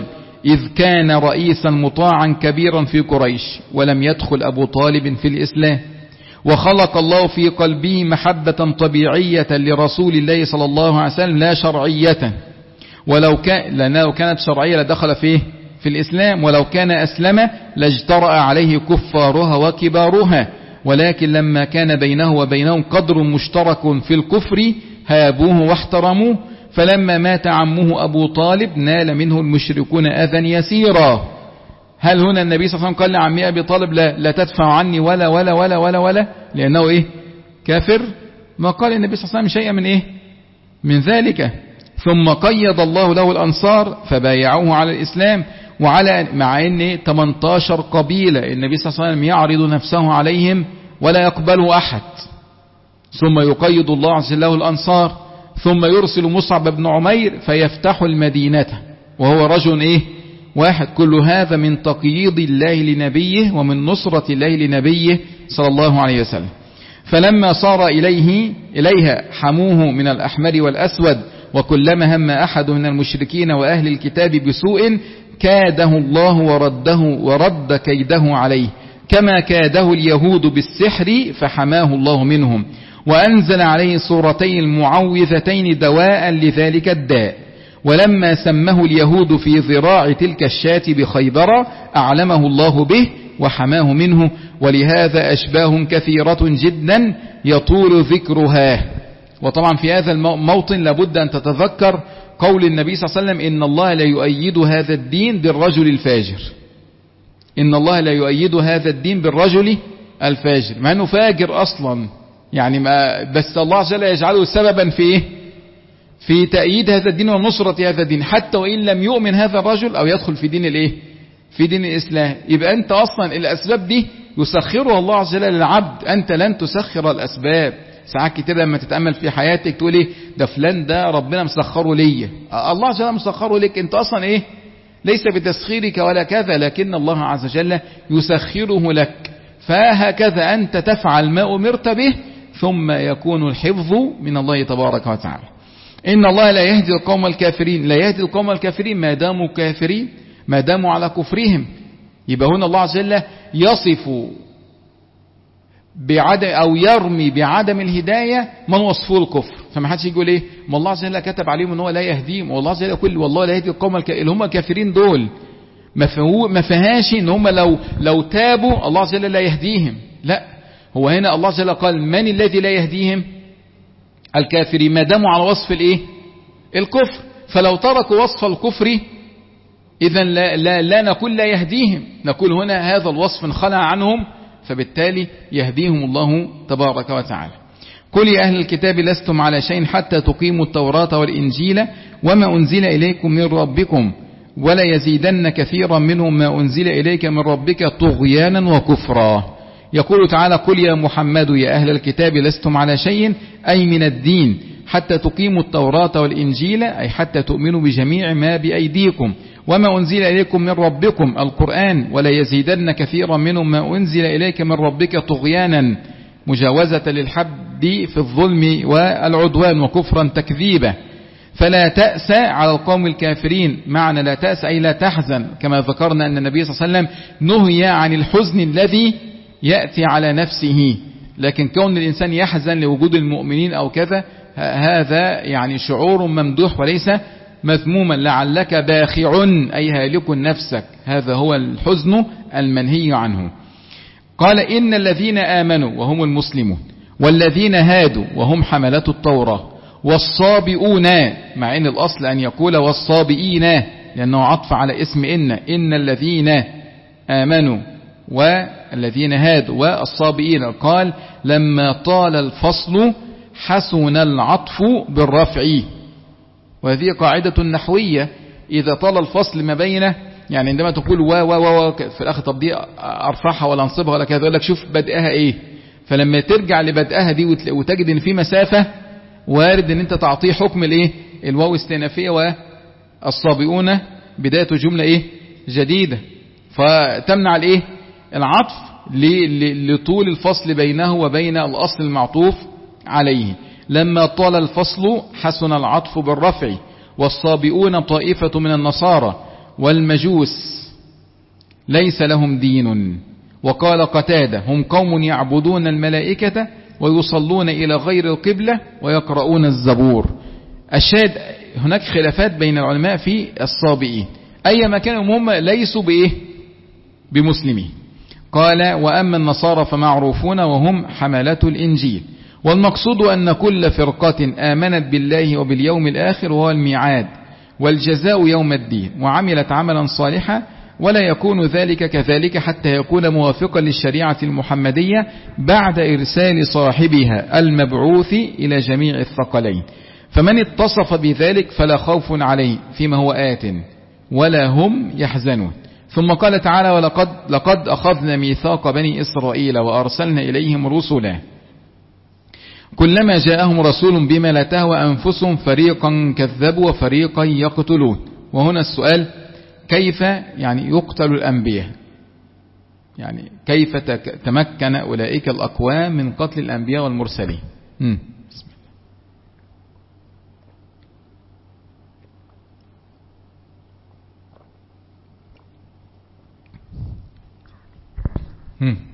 S1: إذ كان رئيسا مطاعا كبيرا في قريش، ولم يدخل أبو طالب في الإسلام، وخلق الله في قلبه محبة طبيعية لرسول الله صلى الله عليه وسلم لا شرعية، ولو كان لأنه كانت شرعية لدخل فيه في الإسلام، ولو كان أسلم لاجترأ عليه كفارها وكبارها، ولكن لما كان بينه وبينهم قدر مشترك في الكفر هابوه واحترموه، فلما مات عمه أبو طالب نال منه المشركون أذى يسيرا. هل هنا النبي صلى الله عليه وسلم قال لعمي أبي طالب لا, لا تدفع عني ولا ولا ولا ولا ولا لأنه إيه كافر؟ ما قال النبي صلى الله عليه وسلم شيئا من إيه من ذلك. ثم قيض الله له الأنصار فبايعوه على الإسلام، وعلى مع أن ثمانية عشر قبيلة النبي صلى الله عليه وسلم يعرض نفسه عليهم ولا يقبله أحد، ثم يقيض الله عز وجل له الأنصار، ثم يرسل مصعب بن عمير فيفتح المدينة وهو رجل إيه واحد. كل هذا من تقييض الله لنبيه ومن نصرة الله لنبيه صلى الله عليه وسلم. فلما صار إليه إليها حموه من الأحمر والأسود، وكلما هم أحد من المشركين وأهل الكتاب بسوء كاده الله ورده ورد كيده عليه، كما كاده اليهود بالسحر فحماه الله منهم، وأنزل عليه سورتين المعوذتين دواء لذلك الداء. ولما سمه اليهود في ذراع تلك الشاة بخيبر أعلمه الله به وحماه منه، ولهذا أشباه كثيرة جدا يطول ذكرها. وطبعا في هذا الموطن لابد أن تتذكر قول النبي صلى الله عليه وسلم إن الله لا يؤيد هذا الدين بالرجل الفاجر، إن الله لا يؤيد هذا الدين بالرجل الفاجر، مع أنه فاجر أصلا يعني ما بس الله عز وجل يجعله سببا في إيه؟ في تأييد هذا الدين ونصرة هذا الدين، حتى وإن لم يؤمن هذا الرجل أو يدخل في دين الإيه؟ في دين الإسلام. يبقى أنت أصلا الأسباب دي يسخرها الله عز وجل للعبد، أنت لن تسخر الأسباب. ساعات كتير لما تتأمل في حياتك تقول إيه ده فلان ده ربنا مسخره ليا، الله عز وجل مسخره لك، أنت أصلا إيه ليس بتسخيرك ولا كذا، لكن الله عز وجل يسخره لك. فهكذا أنت تفعل ما أمرت به ثم يكون الحفظ من الله تبارك وتعالى. إن الله لا يهدي القوم الكافرين، لا يهدي القوم الكافرين ما داموا كافرين، ما داموا على كفرهم. يبقى هنا الله عز وجل يصف بعدم أو يرمي بعدم الهداية من وصفه الكفر، فما حدش يقول إيه ما الله عز وجل كتب عليهم إن هو لا يهديهم، والله عز وجل يقول والله لا يهدي القوم اللي هم كافرين دول، ما فيهاش إن هم لو لو تابوا الله عز وجل لا يهديهم. لا، هو هنا الله عز وجل قال من الذي لا يهديهم؟ الكافرين، ما داموا على وصف الايه الكفر. فلو تركوا وصف الكفر اذا لا, لا, لا نقول لا يهديهم، نقول هنا هذا الوصف انخلع عنهم، فبالتالي يهديهم الله تبارك وتعالى. قل يا أهل الكتاب لستم على شيء حتى تقيموا التوراة والإنجيل وما أنزل إليكم من ربكم ولا يزيدن كثيرا منهم ما أنزل إليك من ربك طغيانا وكفرا. يقول تعالى قل يا محمد يا أهل الكتاب لستم على شيء أي من الدين حتى تقيموا التوراة والإنجيل أي حتى تؤمنوا بجميع ما بأيديكم وما أنزل إليكم من ربكم القرآن ولا يزيدن كثيرا منهم ما أنزل إليك من ربك طغيانا مجاوزة للحد في الظلم والعدوان وكفرا تكذيبا. فلا تأس على القوم الكافرين، معنى لا تأس أي لا تحزن، كما ذكرنا أن النبي صلى الله عليه وسلم نهي عن الحزن الذي يأتي على نفسه، لكن كون الإنسان يحزن لوجود المؤمنين أو كذا هذا يعني شعور ممدوح وليس مذموما. لعلك باخع أي هالك نفسك، هذا هو الحزن المنهي عنه. قال إن الذين آمنوا وهم المسلمون والذين هادوا وهم حملة التوراة والصابئون، مع إن الأصل أن يقول والصابئين لأنه عطف على اسم إن إن الذين آمنوا والذين هادوا والصابئين، قال لما طال الفصل حسن العطف بالرفع، وهذه قاعدة نحوية إذا طال الفصل ما بينه، يعني عندما تقول و و و في الآخر طب دي أرفعها ولا أنصبها ولا كذا، يقول لك شوف بدأها إيه، فلما ترجع لبدأها دي وتجد إن في مسافة وارد إن أنت تعطيه حكم الإيه الواو استئنافية والصابئون بداية جملة إيه جديدة، فتمنع الإيه العطف لطول الفصل بينه وبين الأصل المعطوف عليه. لما طال الفصل حسن العطف بالرفع والصابئون طائفة من النصارى والمجوس ليس لهم دين. وقال قتادة هم قوم يعبدون الملائكة ويصلون إلى غير القبلة ويقرؤون الزبور. الشاهد هناك خلافات بين العلماء في الصابئين أي مكان هم ليسوا بإيه بمسلمين. قال وأما النصارى فمعروفون وهم حملة الإنجيل. والمقصود أن كل فرقة آمنت بالله وباليوم الآخر وهو الميعاد والجزاء يوم الدين وعملت عملا صالحا، ولا يكون ذلك كذلك حتى يكون موافقا للشريعة المحمدية بعد إرسال صاحبها المبعوث إلى جميع الثقلين. فمن اتصف بذلك فلا خوف عليه فيما هو آت ولا هم يحزنون. ثم قال تعالى ولقد لقد أخذنا ميثاق بني إسرائيل وأرسلنا إليهم رسلا كلما جاءهم رسول بما لا تهوى أنفسهم فريقا كذبوا وفريقا يقتلون. وهنا السؤال كيف يعني يقتل الأنبياء، يعني كيف تمكن أولئك الأقوام من قتل الأنبياء والمرسلين. م. بسم الله. م.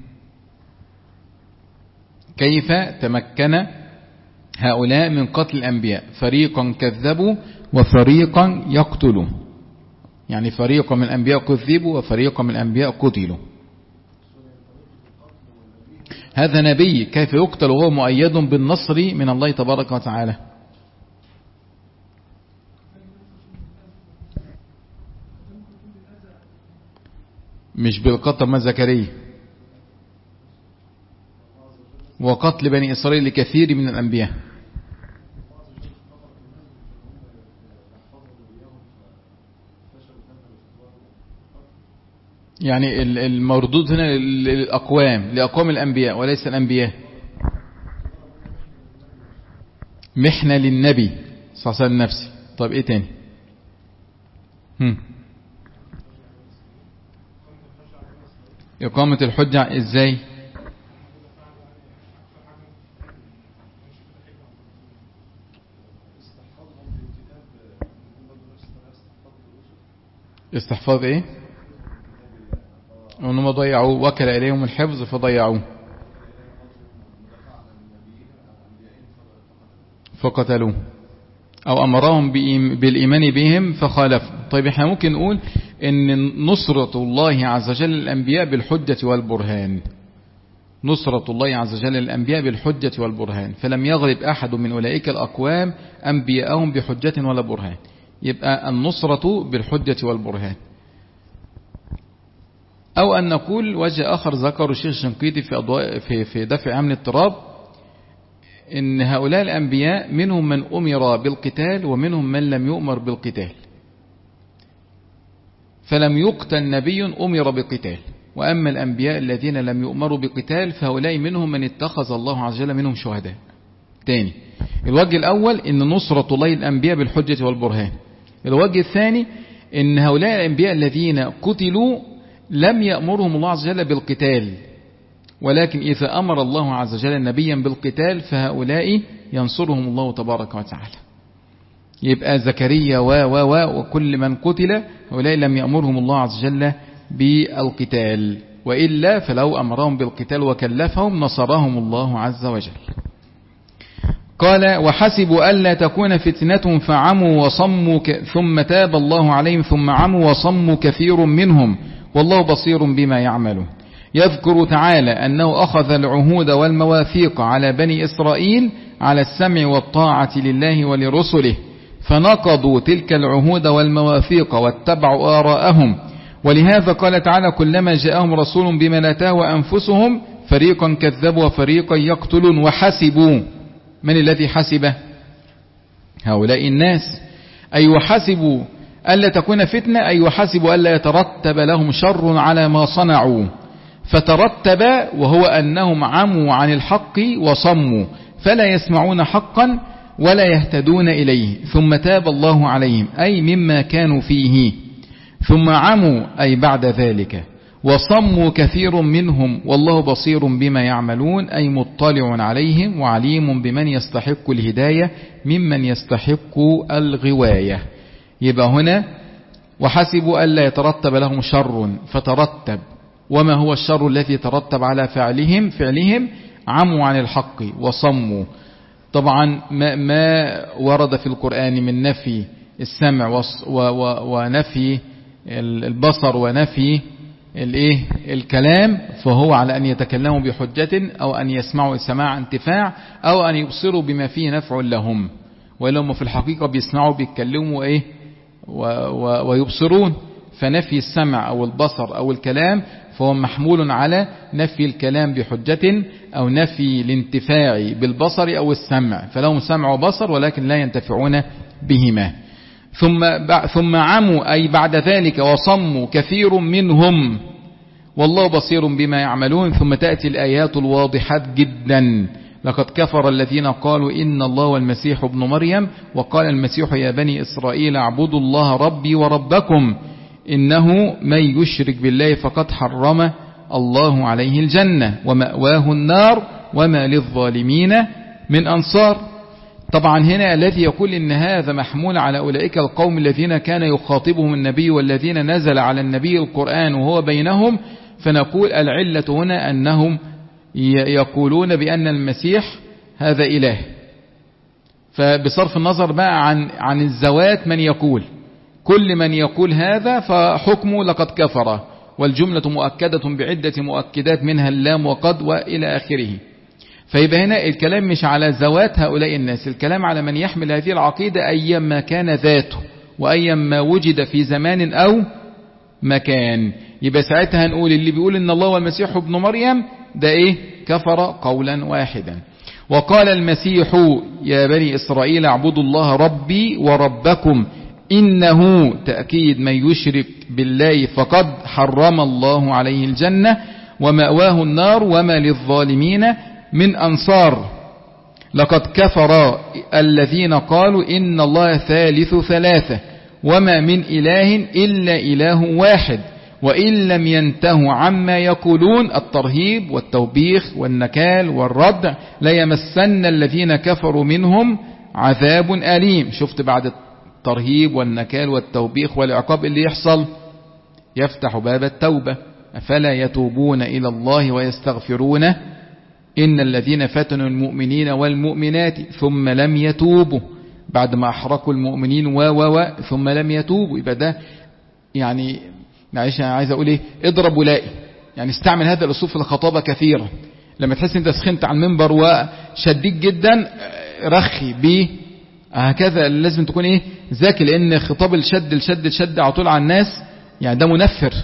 S1: كيف تمكن هؤلاء من قتل الأنبياء؟ فريقا كذبوا وفريقا يقتلون، يعني فريق من الأنبياء كذبوا وفريق من الأنبياء قتلوا. هذا نبي كيف يقتل وهو مؤيد بالنصر من الله تبارك وتعالى؟ مش بالقتل ما زكريا وقتل بني إسرائيل لكثير من الأنبياء. يعني المردود هنا للأقوام لأقوام الأنبياء وليس الأنبياء. محنة للنبي صلى الله عليه وسلم نفسه. طيب ايه تاني؟ هم. إقامة الحجة ازاي؟ استحفاظ ايه؟ انهم ضيعوا وكل اليهم الحفظ فضيعوه فقتلوه او امرهم بالايمان بهم فخالفوا. طيب احنا ممكن نقول ان نصرة الله عز وجل للانبياء بالحجة والبرهان، نصرة الله عز وجل للانبياء بالحجة والبرهان، فلم يغلب احد من اولئك الاقوام انبياءهم بحجة ولا برهان. يبقى النصرة بالحجة والبرهان. أو أن نقول وجه آخر ذكر الشيخ الشنقيطي في أضواء في في دفع أمن الاضطراب إن هؤلاء الأنبياء منهم من أمر بالقتال ومنهم من لم يؤمر بالقتال، فلم يقتل نبي أمر بقتال، وأما الأنبياء الذين لم يؤمروا بقتال فهؤلاء منهم من اتخذ الله عز وجل منهم شهداء. تاني الوجه الأول إن نصرة الله الأنبياء بالحجة والبرهان. الوجه الثاني إن هؤلاء الأنبياء الذين قتلوا لم يأمرهم الله عز وجل بالقتال، ولكن إذا أمر الله عز وجل نبيا بالقتال فهؤلاء ينصرهم الله تبارك وتعالى. يبقى زكريا و و و وكل من قتل هؤلاء لم يأمرهم الله عز وجل بالقتال، وإلا فلو أمرهم بالقتال وكلفهم نصرهم الله عز وجل. قال وحسبوا ألا تكون فتنة فعموا وصموا ثم تاب الله عليهم ثم عموا وصموا كثير منهم والله بصير بما يعملون. يذكر تعالى أنه أخذ العهود والمواثيق على بني إسرائيل على السمع والطاعة لله ولرسله، فنقضوا تلك العهود والمواثيق واتبعوا آراءهم، ولهذا قال تعالى كلما جاءهم رسول بما لا تهوى أنفسهم فريقا كذبوا وفريقا يقتلون وحسبوا. من الذي حسبه؟ هؤلاء الناس. أي وحسبوا ألا تكون فتنة، أي وحسبوا ألا يترتب لهم شر على ما صنعوا، فترتب وهو أنهم عموا عن الحق وصموا فلا يسمعون حقا ولا يهتدون إليه، ثم تاب الله عليهم أي مما كانوا فيه، ثم عموا أي بعد ذلك، وصموا كثير منهم والله بصير بما يعملون أي مطلع عليهم وعليم بمن يستحق الهداية ممن يستحق الغواية. يبقى هنا وحسبوا ألا يترتب لهم شر فترتب. وما هو الشر الذي ترتب على فعلهم فعلهم عموا عن الحق وصموا. طبعا ما, ما ورد في القرآن من نفي السمع ونفي البصر ونفي الايه الكلام، فهو على أن يتكلموا بحجة أو أن يسمعوا سماع انتفاع أو أن يبصروا بما فيه نفع لهم، ولهم في الحقيقة بيسمعوا بيتكلموا إيه ويبصرون. فنفي السمع أو البصر أو الكلام فهو محمول على نفي الكلام بحجة أو نفي الانتفاع بالبصر أو السمع، فلهم سمع وبصر ولكن لا ينتفعون بهما. ثم ثم عموا أي بعد ذلك وصموا كثير منهم والله بصير بما يعملون. ثم تأتي الآيات الواضحات جدا: لقد كفر الذين قالوا إن الله والمسيح ابن مريم وقال المسيح يا بني إسرائيل اعبدوا الله ربي وربكم إنه من يشرك بالله فقد حرم الله عليه الجنة ومأواه النار وما للظالمين من أنصار. طبعا هنا الذي يقول إن هذا محمول على أولئك القوم الذين كان يخاطبهم النبي والذين نزل على النبي القرآن وهو بينهم، فنقول العلة هنا أنهم يقولون بأن المسيح هذا إله. فبصرف النظر بقى عن عن الزوات من يقول، كل من يقول هذا فحكمه لقد كفر، والجملة مؤكدة بعدة مؤكدات منها اللام وقد وإلى آخره. فيبقى هنا الكلام مش على زوات هؤلاء الناس، الكلام على من يحمل هذه العقيدة أيما كان ذاته وأيما وجد في زمان أو مكان. يبقى ساعتها هنقول اللي بيقول إن الله والمسيح ابن مريم ده إيه؟ كفر قولا واحدا. وقال المسيح يا بني إسرائيل اعبدوا الله ربي وربكم إنه تأكيد من يشرك بالله فقد حرم الله عليه الجنة ومأواه النار وما للظالمين من أنصار. لقد كفر الذين قالوا إن الله ثالث ثلاثة وما من إله إلا إله واحد وإن لم ينتهوا عما يقولون الترهيب والتوبيخ والنكال والردع لا يمسن الذين كفروا منهم عذاب أليم. شفت بعد الترهيب والنكال والتوبيخ والعقاب اللي يحصل؟ يفتح باب التوبة، أفلا يتوبون إلى الله ويستغفرونه إن الذين فتنوا المؤمنين والمؤمنات ثم لم يتوبوا بعد ما أحرقوا المؤمنين و و و ثم لم يتوبوا. يبقى ده يعني معلش أنا عايز أقول إيه؟ اضرب ولائي، يعني استعمل هذا الأسلوب في الخطابة كثيرا. لما تحس أنت سخنت على المنبر وشديد جدا رخي به، هكذا لازم تكون إيه؟ ذكي، لأن خطاب الشد الشد الشد على طول على الناس يعني ده منفر.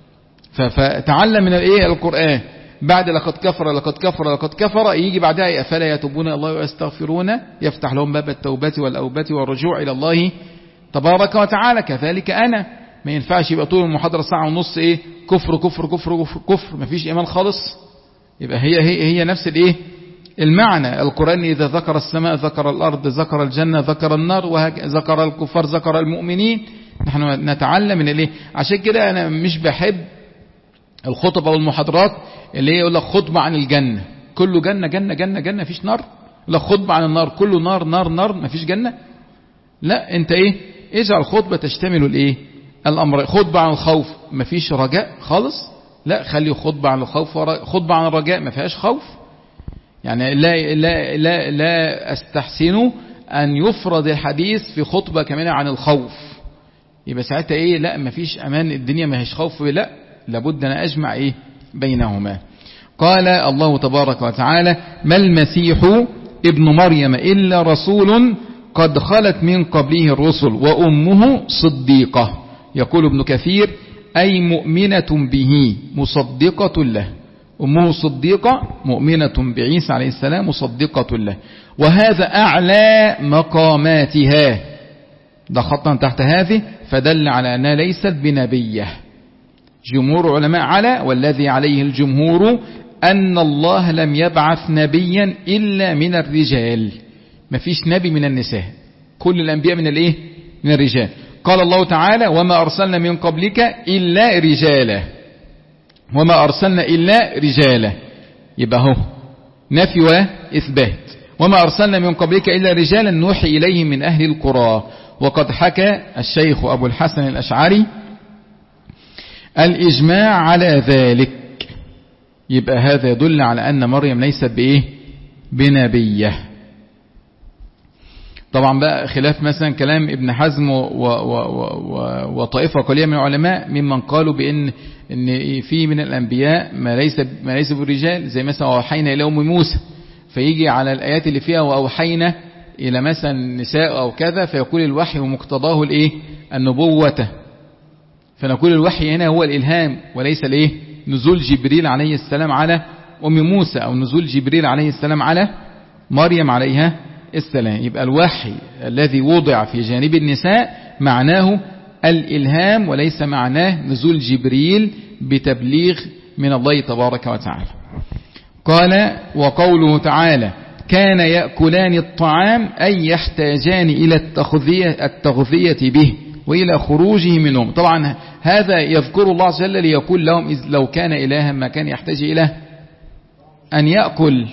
S1: فتعلم من الإيه؟ القرآن. بعد لقد كفر لقد كفر لقد كفر يجي بعدها أفلا يتوبون الله ويستغفرون يفتح لهم باب التوبة والأوبة والرجوع إلى الله تبارك وتعالى. كذلك أنا ما ينفعش يبقى طول المحاضرة ساعة ونص إيه؟ كفر كفر كفر كفر كفر، ما فيش إيمان خالص. يبقى هي هي هي نفس الإيه؟ المعنى. القرآن إذا ذكر السماء ذكر الأرض ذكر الجنة ذكر النار وذكر الكفار ذكر المؤمنين. نحن نتعلم من الإيه؟ عشان كده أنا مش بحب الخطب أو المحاضرات اللي هي يقول لك خطبة عن الجنة كله جنة جنة جنة جنة مفيش نار، ولا خطبة عن النار كله نار نار نار مفيش جنة. لا، انت ايه؟ اجعل خطبة تشتمل الايه؟ الامر. خطبة عن الخوف مفيش رجاء خالص، لا خلي خطبة عن الخوف خطبة عن الرجاء ما فيهاش خوف. يعني لا لا لا لا استحسن ان يفرض الحديث في خطبة كمان عن الخوف، يبقى ساعتها ايه؟ لا مفيش امان، الدنيا ما هيش خوف، لا لابد أن أجمع إيه بينهما. قال الله تبارك وتعالى ما المسيح ابن مريم إلا رسول قد خلت من قبله الرسل وأمه صديقة. يقول ابن كثير أي مؤمنة به مصدقة له، أمه صديقة مؤمنة بعيسى عليه السلام مصدقة له، وهذا أعلى مقاماتها. ده خطا تحت هذه فدل على أنها ليست بنبيه. جمهور علماء على والذي عليه الجمهور أن الله لم يبعث نبيا إلا من الرجال، ما فيش نبي من النساء، كل الأنبياء من الإيه؟ من الرجال. قال الله تعالى وما أرسلنا من قبلك إلا رجالا، وما أرسلنا إلا رجالا، يبقى هو نفي وإثبات. وما أرسلنا من قبلك إلا رجالا نوحي إليهم من أهل القرى. وقد حكى الشيخ أبو الحسن الأشعري الإجماع على ذلك. يبقى هذا يدل على أن مريم ليست بإيه؟ بنبية. طبعا بقى خلاف مثلا كلام ابن حزم وطائفة قليلة من العلماء ممن قالوا بأن إن في من الأنبياء ما ليس ما ليس بالرجال، زي مثلا وأوحينا إلى أم موسى، فيجي على الآيات اللي فيها وأوحينا إلى مثلا النساء أو كذا، فيقول الوحي ومقتضاه الإيه؟ النبوة. فنقول الوحي هنا هو الإلهام وليس الإيه؟ نزول جبريل عليه السلام على أم موسى أو نزول جبريل عليه السلام على مريم عليها السلام. يبقى الوحي الذي وضع في جانب النساء معناه الإلهام وليس معناه نزول جبريل بتبليغ من الله تبارك وتعالى. قال وقوله تعالى كان يأكلان الطعام أي يحتاجان إلى التغذية, التغذية به وإلى خروجه منهم. طبعا هذا يذكر الله عز وجل ليقول لهم إذ لو كان إلها ما كان يحتاج إلى أن يأكل.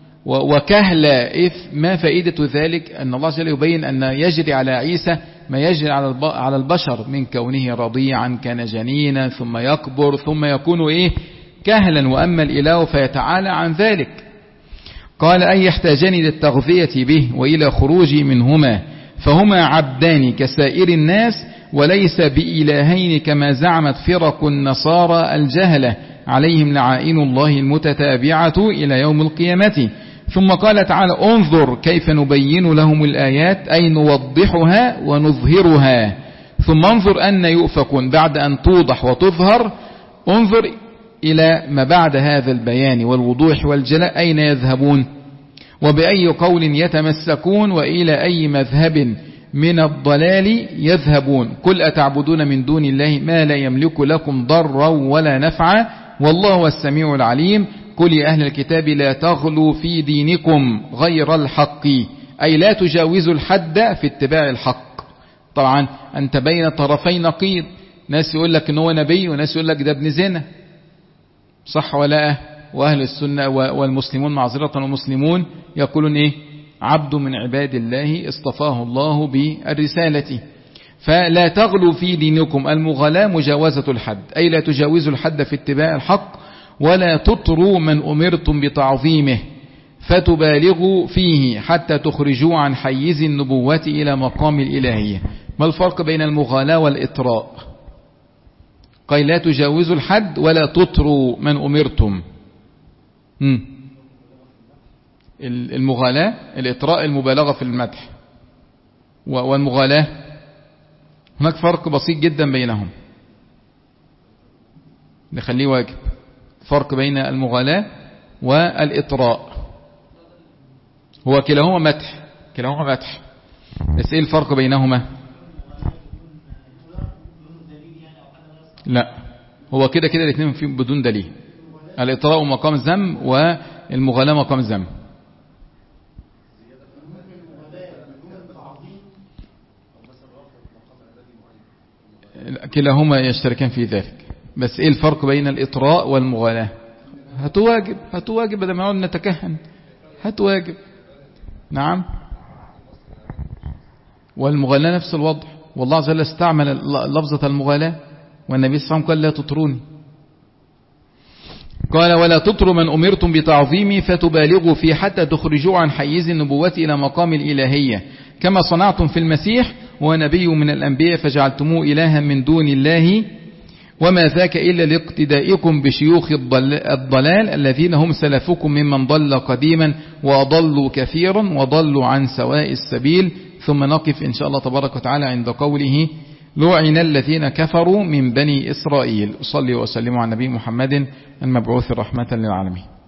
S1: وكهلا ما فائدة ذلك؟ أن الله عز وجل يبين أن يجري على عيسى ما يجري على البشر من كونه رضيعا كان جنينا ثم يكبر ثم يكون إيه؟ كهلا. وأما الإله فيتعالى عن ذلك. قال أي يحتاجان للتغذية به وإلى خروجه منهما، فهما عبدان كسائر الناس وليس بإلهين كما زعمت فرق النصارى الجهلة عليهم لعائن الله المتتابعة إلى يوم القيامة. ثم قال تعالى انظر كيف نبين لهم الآيات أي نوضحها ونظهرها. ثم انظر أن يؤفكون بعد أن توضح وتظهر. انظر إلى ما بعد هذا البيان والوضوح والجلاء أين يذهبون وبأي قول يتمسكون وإلى أي مذهب من الضلال يذهبون. قل أتعبدون من دون الله ما لا يملك لكم ضرا ولا نفعا والله هو السميع العليم. قل يا أهل الكتاب لا تغلوا في دينكم غير الحق أي لا تجاوزوا الحد في اتباع الحق. طبعا أنت بين طرفي نقيض، ناس يقول لك إنه نبي وناس يقول لك ده ابن زنا، صح ولا؟ وأهل السنة والمسلمون معذرة والمسلمون يقولون إيه؟ عبد من عباد الله اصطفاه الله بالرسالة. فلا تغلوا في دينكم، المغلاة مجاوزة الحد أي لا تجاوزوا الحد في اتباع الحق، ولا تطروا من أمرتم بتعظيمه فتبالغوا فيه حتى تخرجوا عن حيز النبوة إلى مقام الإلهية. ما الفرق بين المغالاة والإطراء؟ قال لا تجاوزوا الحد ولا تطروا من أمرتم. المغالاة الإطراء المبالغة في المدح، والمغالاة هناك فرق بسيط جدا بينهم نخليه واجب. فرق بين المغالاة والإطراء هو كلاهما مدح، كلاهما مدح، بس ايه الفرق بينهما؟ لا هو كده كده الاثنين فيهم بدون دليل. الإطراء مقام الذم والمغالاة مقام الذم. كلاهما يشتركان في ذلك، بس ايه الفرق بين الإطراء والمغالاة؟ هتواجب هتواجب بدل ما نقعد نتكهن، هتواجب. نعم. والمغالاة نفس الوضع، والله عز وجل استعمل لفظة المغالاة والنبي صلى الله عليه وسلم قال لا تطروني. قال ولا تطروا من أمرتم بتعظيمي فتبالغوا فيه حتى تخرجوا عن حيز النبوة إلى مقام الإلهية كما صنعتم في المسيح ونبي من الأنبياء فجعلتموه إلها من دون الله وما ذاك إلا لاقتدائكم بشيوخ الضلال الذين هم سلفكم ممن ضل قديما وأضلوا كثيرا وضلوا عن سواء السبيل. ثم نقف إن شاء الله تبارك وتعالى عند قوله لعن الذين كفروا من بني إسرائيل. أصلي وأسلم على نبي محمد المبعوث رحمة للعالمين.